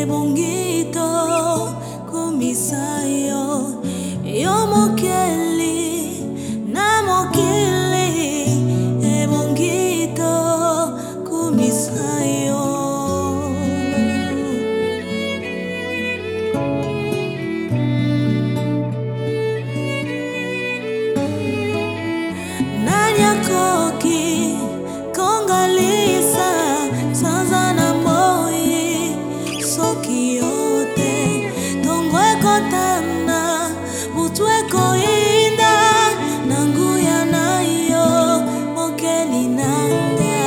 ebongito kumisayo yo mokeli na mokili ebongito kumisayo Nanyakoki kongalisa sazana moi sokiote tongwe kotana butwe koinda nanguya nayo mokeli nanga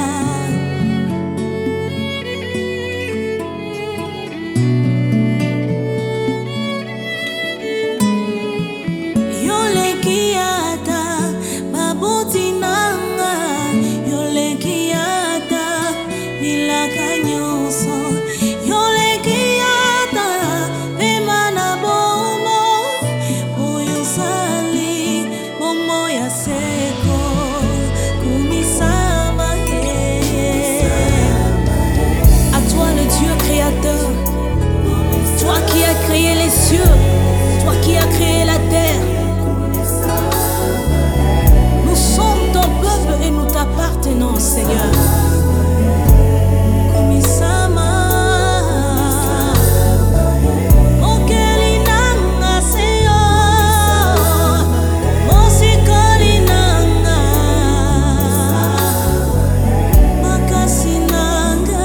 yolekiata babuti nanga yolekiata ilakanyoso yolekiata emana bomo oyosali bomo ya seko kumisama à toi le Dieu créateur, toi qui as créé les cieux, toi qui as créé la terre. Nous sommes ton peuple et nous t'appartenons, Seigneur. Kumisama mokeli nanga seyo mosikoli nanga makasi nanga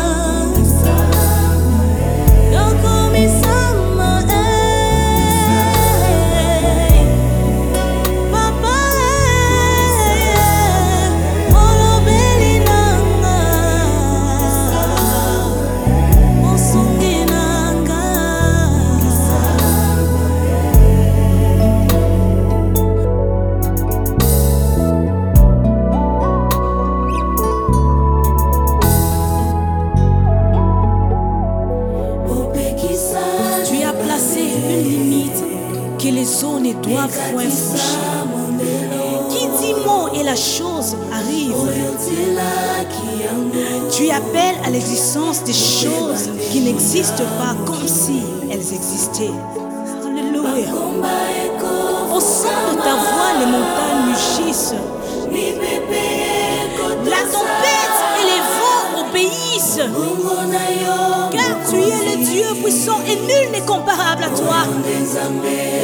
yo kumisama papa molobeli nanga mosungi nanga Tu as placé une limite que les eaux ne doivent point franchir. Qui dit mot et la chose arrive. Tu appelles à l'existence des choses qui n'existent pas comme si elles existaient. Alléluia. Au son de ta voix, les montagnes mugissent. La tempête et les vents obéissent. Car tu es le Dieu puissant et nul n'est comparable à toi.